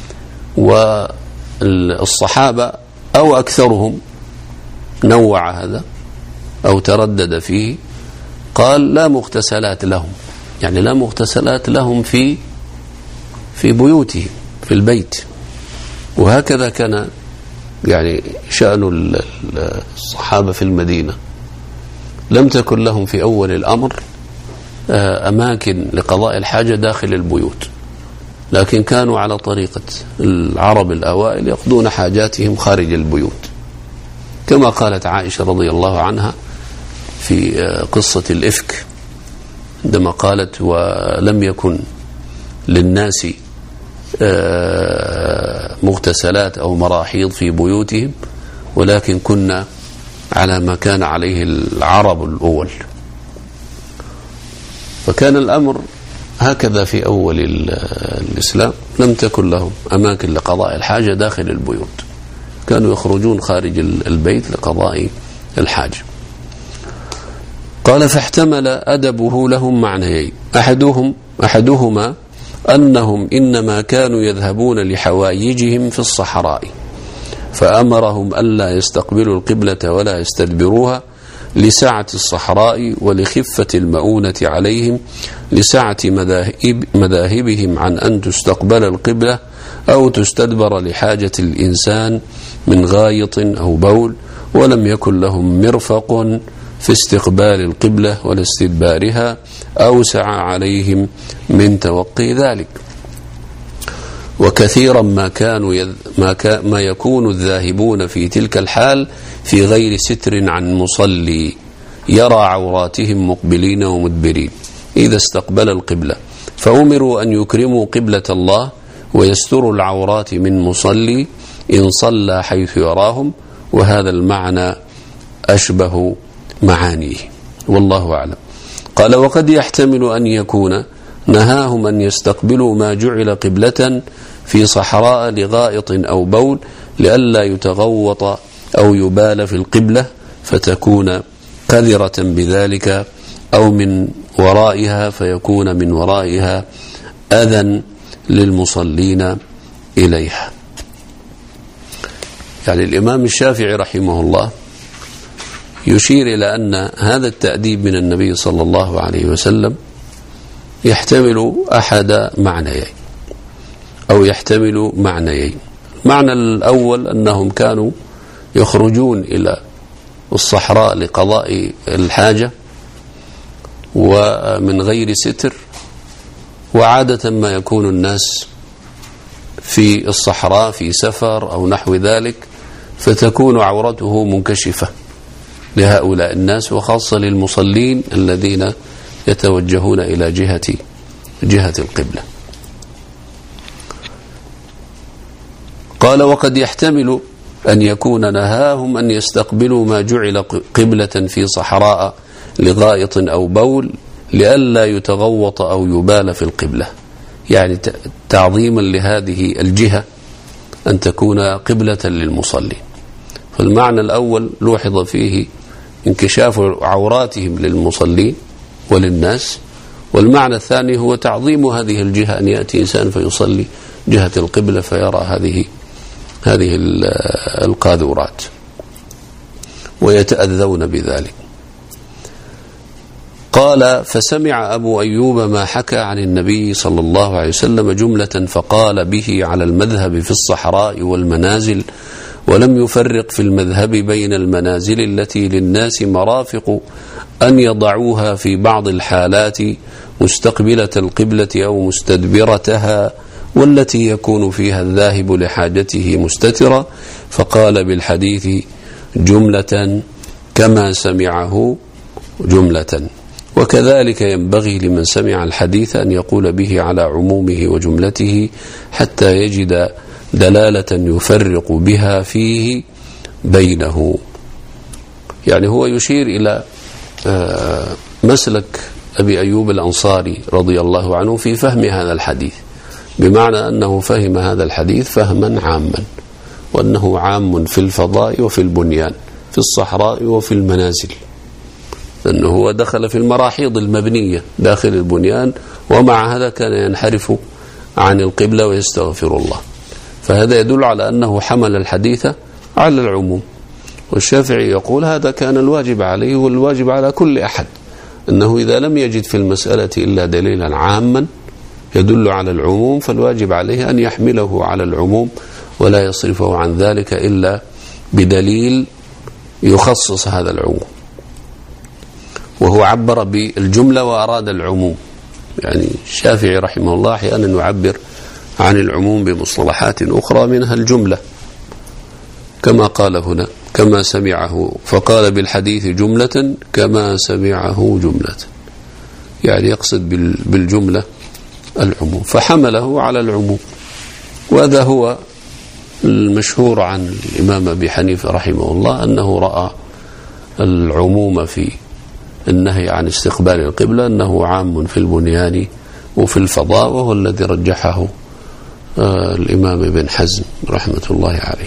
Speaker 1: والصحابة أو أكثرهم نوع هذا أو تردد فيه، قال لا مغتسلات لهم، يعني لا مغتسلات لهم في في بيوتهم في البيت. وهكذا كان يعني شأن الصحابة في المدينة، لم تكن لهم في أول الأمر أماكن لقضاء الحاجة داخل البيوت، لكن كانوا على طريقة العرب الأوائل يقضون حاجاتهم خارج البيوت، كما قالت عائشة رضي الله عنها في قصة الإفك عندما قالت ولم يكن للناس مغتسلات أو مراحيض في بيوتهم، ولكن كنا على ما كان عليه العرب الأول. فكان الأمر هكذا في أول الإسلام، لم تكن لهم أماكن لقضاء الحاجة داخل البيوت، كانوا يخرجون خارج البيت لقضاء الحاجة. قال فاحتمل أدبه لهم معنيين، أحدهم أحدهما أنهم إنما كانوا يذهبون لحوايجهم في الصحراء، فأمرهم ألا يستقبلوا القبلة ولا يستدبروها لسعة الصحراء ولخفة المؤونة عليهم، لسعة مذاهب مذاهبهم عن أن تستقبل القبلة أو تستدبر لحاجة الإنسان من غائط أو بول ولم يكن لهم مرفق في استقبال القبلة ولا استدبارها أوسع عليهم من توقي ذلك. وكثيرا ما كانوا يذ... ما, كا... ما يكون الذاهبون في تلك الحال في غير ستر عن مصلي يرى عوراتهم مقبلين ومدبرين إذا استقبل القبلة، فأمروا أن يكرموا قبلة الله ويستروا العورات من مصلي إن صلى حيث يراهم، وهذا المعنى أشبه معانيه والله أعلم. قال: وقد يحتمل أن يكون نهاهم أن يستقبلوا ما جعل قبلة في صحراء لغائط أو بول لئلا يتغوط أو يبال في القبلة فتكون قذرة بذلك، أو من ورائها فيكون من ورائها أذى للمصلين إليها. يعني الإمام الشافعي رحمه الله يشير إلى أن هذا التأديب من النبي صلى الله عليه وسلم يحتمل أحد معنيين أو يحتمل معنيين. المعنى الأول أنهم كانوا يخرجون إلى الصحراء لقضاء الحاجة ومن غير ستر، وعادة ما يكون الناس في الصحراء في سفر أو نحو ذلك فتكون عورته منكشفة لهؤلاء الناس، وخاصة للمصلين الذين يتوجهون إلى جهة جهة القبلة. قال: وقد يحتمل أن يكون نهاهم أن يستقبلوا ما جعل قبلة في صحراء لغائط أو بول لئلا يتغوط أو يبال في القبلة، يعني تعظيما لهذه الجهة أن تكون قبلة للمصلين. فالمعنى الأول لوحظ فيه انكشاف عوراتهم للمصلين وللناس، والمعنى الثاني هو تعظيم هذه الجهة، أن يأتي إنسان فيصلي جهة القبلة فيرى هذه هذه القاذورات ويتأذون بذلك. قال: فسمع أبو أيوب ما حكى عن النبي صلى الله عليه وسلم جملة فقال به على المذهب في الصحراء والمنازل، ولم يفرق في المذهب بين المنازل التي للناس مرافق أن يضعوها في بعض الحالات مستقبلة القبلة أو مستدبرتها، والتي يكون فيها الذاهب لحاجته مستترة، فقال بالحديث جملة كما سمعه جملة. وكذلك ينبغي لمن سمع الحديث أن يقول به على عمومه وجملته حتى يجد دلالة يفرق بها فيه بينه. يعني هو يشير إلى مسلك أبي أيوب الأنصاري رضي الله عنه في فهم هذا الحديث، بمعنى أنه فهم هذا الحديث فهما عاما، وأنه عام في الفضاء وفي البنيان، في الصحراء وفي المنازل، لأنه هو دخل في المراحيض المبنية داخل البنيان، ومع هذا كان ينحرف عن القبلة ويستغفر الله. فهذا يدل على أنه حمل الحديث على العموم. والشافعي يقول هذا كان الواجب عليه والواجب على كل أحد، أنه إذا لم يجد في المسألة إلا دليلا عاما يدل على العموم فالواجب عليه أن يحمله على العموم ولا يصرفه عن ذلك إلا بدليل يخصص هذا العموم. وهو عبر بالجملة وأراد العموم. يعني الشافعي رحمه الله أحيانا يعبر عن العموم بمصطلحات أخرى منها الجملة، كما قال هنا كما سمعه، فقال بالحديث جملة كما سمعه جملة، يعني يقصد بالجملة العموم، فحمله على العموم. وهذا هو المشهور عن الإمام أبي حنيفة رحمه الله، أنه رأى العموم في النهي عن استقبال القبلة أنه عام في البنيان وفي الفضاء، وهو الذي رجحه الإمام ابن حزم رحمة الله عليه.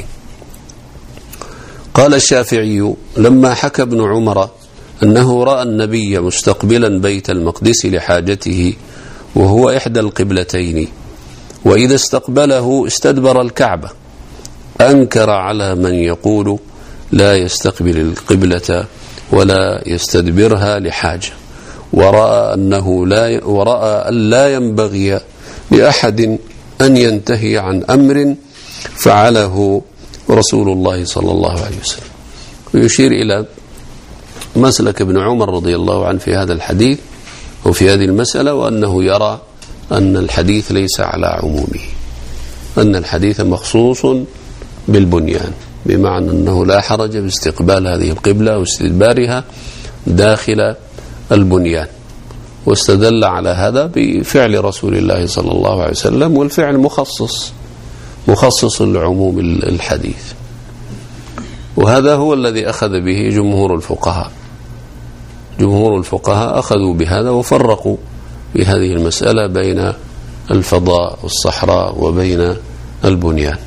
Speaker 1: قال الشافعي: لما حكى ابن عمر أنه رأى النبي مستقبلا بيت المقدس لحاجته وهو إحدى القبلتين، وإذا استقبله استدبر الكعبة، أنكر على من يقول لا يستقبل القبلة ولا يستدبرها لحاجة، ورأى أنه لا ورأى أن لا ينبغي لأحد أن ينتهي عن أمر فعله رسول الله صلى الله عليه وسلم. ويشير إلى مسلك ابن عمر رضي الله عنه في هذا الحديث وفي هذه المسألة، وأنه يرى أن الحديث ليس على عمومه، أن الحديث مخصوص بالبنيان، بمعنى أنه لا حرج باستقبال هذه القبلة واستدبارها داخل البنيان. واستدل على هذا بفعل رسول الله صلى الله عليه وسلم، والفعل مخصص مخصص لعموم الحديث. وهذا هو الذي أخذ به جمهور الفقهاء. جمهور الفقهاء أخذوا بهذا وفرقوا في هذه المسألة بين الفضاء والصحراء وبين البنيان،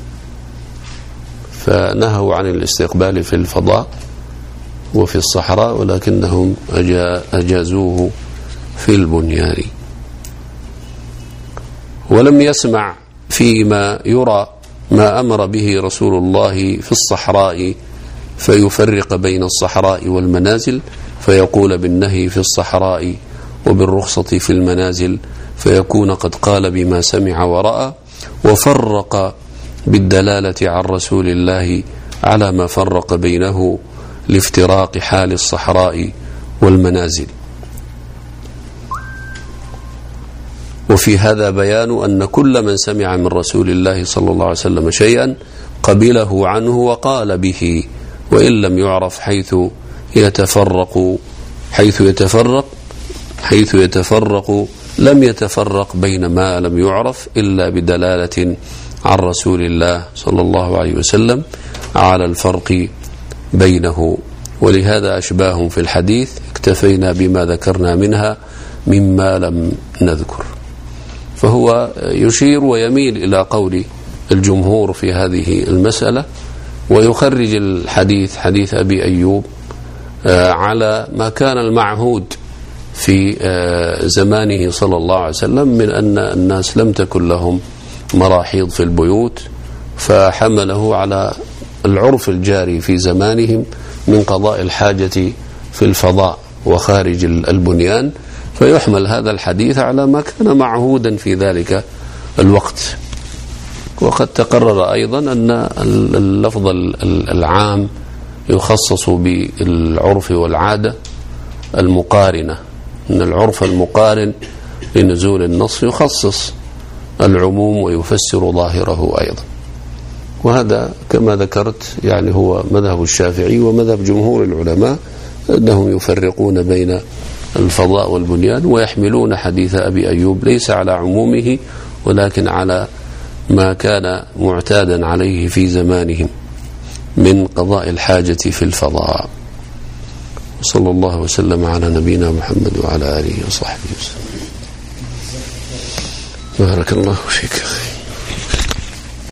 Speaker 1: فنهوا عن الاستقبال في الفضاء وفي الصحراء، ولكنهم أجازوه في البنيان. ولم يسمع فيما يرى ما أمر به رسول الله في الصحراء فيفرق بين الصحراء والمنازل، فيقول بالنهي في الصحراء وبالرخصة في المنازل، فيكون قد قال بما سمع ورأى، وفرق بالدلالة عن رسول الله على ما فرق بينه لافتراق حال الصحراء والمنازل. وفي هذا بيان أن كل من سمع من رسول الله صلى الله عليه وسلم شيئا قبله عنه وقال به، وإن لم يعرف حيث يتفرق حيث يتفرق حيث يتفرق لم يتفرق بين ما لم يعرف إلا بدلالة عن رسول الله صلى الله عليه وسلم على الفرق بينه. ولهذا أشباه في الحديث اكتفينا بما ذكرنا منها مما لم نذكر. فهو يشير ويميل إلى قول الجمهور في هذه المسألة، ويخرج الحديث حديث أبي أيوب على ما كان المعهود في زمانه صلى الله عليه وسلم من أن الناس لم تكن لهم مراحيض في البيوت، فحمله على العرف الجاري في زمانهم من قضاء الحاجة في الفضاء وخارج البنيان، فيحمل هذا الحديث على ما كان معهودا في ذلك الوقت. وقد تقرر أيضا أن اللفظ العام يخصص بالعرف والعادة المقارنة، أن العرف المقارن لنزول النص يخصص العموم ويفسر ظاهره أيضا. وهذا كما ذكرت يعني هو مذهب الشافعي ومذهب جمهور العلماء، أنهم يفرقون بين الفضاء والبنيان، ويحملون حديث أبي أيوب ليس على عمومه ولكن على ما كان معتادا عليه في زمانهم من قضاء الحاجة في الفضاء. صلى الله وسلم على نبينا محمد وعلى آله وصحبه وسلم. بارك الله فيك.